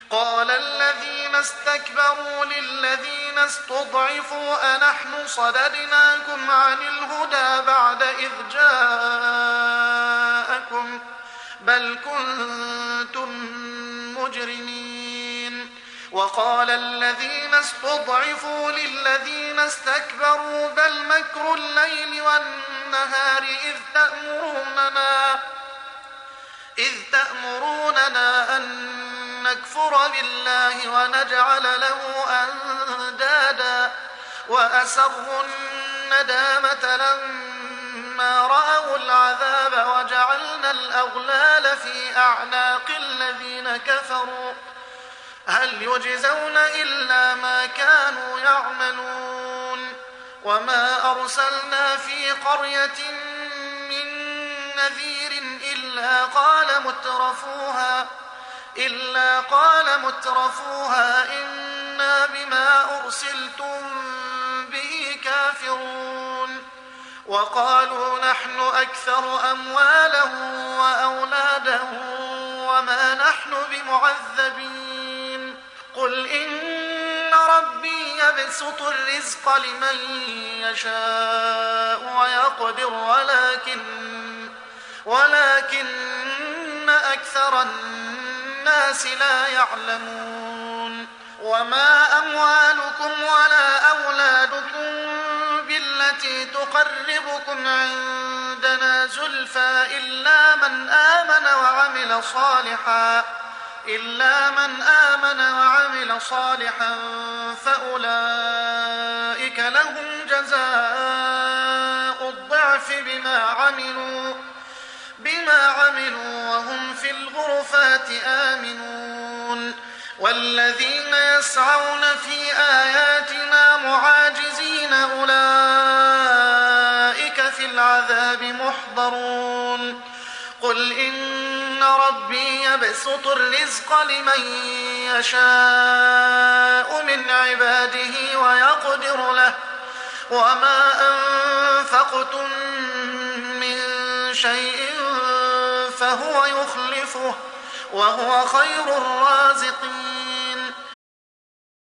قال الذين استكبروا للذين استضعفوا أنحن صددناكم عن الهدى بعد إذ جاءكم بل كنتم مجرمين. وقال الذين استضعفوا للذين استكبروا بل مكر الليل والنهار إذ تأمروننا أن نكفر بالله ونجعل له أندادا وأسروا الندامة لما رأوا العذاب وجعلنا الأغلال في أعناق الذين كفروا هل يجزون إلا ما كانوا يعملون. وما أرسلنا في قرية من نذير إلا قال مترفوها إنا بما أرسلتم به كافرون. وقالوا نحن أكثر أموالا وأولادا وما نحن بمعذبين. قل إن ربي يبسط الرزق لمن يشاء ويقدر ولكن أكثر الناس لا يعلمون. وما أموالكم ولا أولادكم بالتي تقربكم عندنا زلفى إلا من آمن وعمل صالحا فأولئك لهم جزاء الضعف بما عملوا وهم في الغرفات آمنون. والذين يسعون في آياتنا معاجزين أولئك في العذاب محضرون. قل إن ربي يبسط الرزق لمن يشاء من عباده ويقدر له وما أنفقتم من شيء فهو يخلفه وهو خير الرازقين.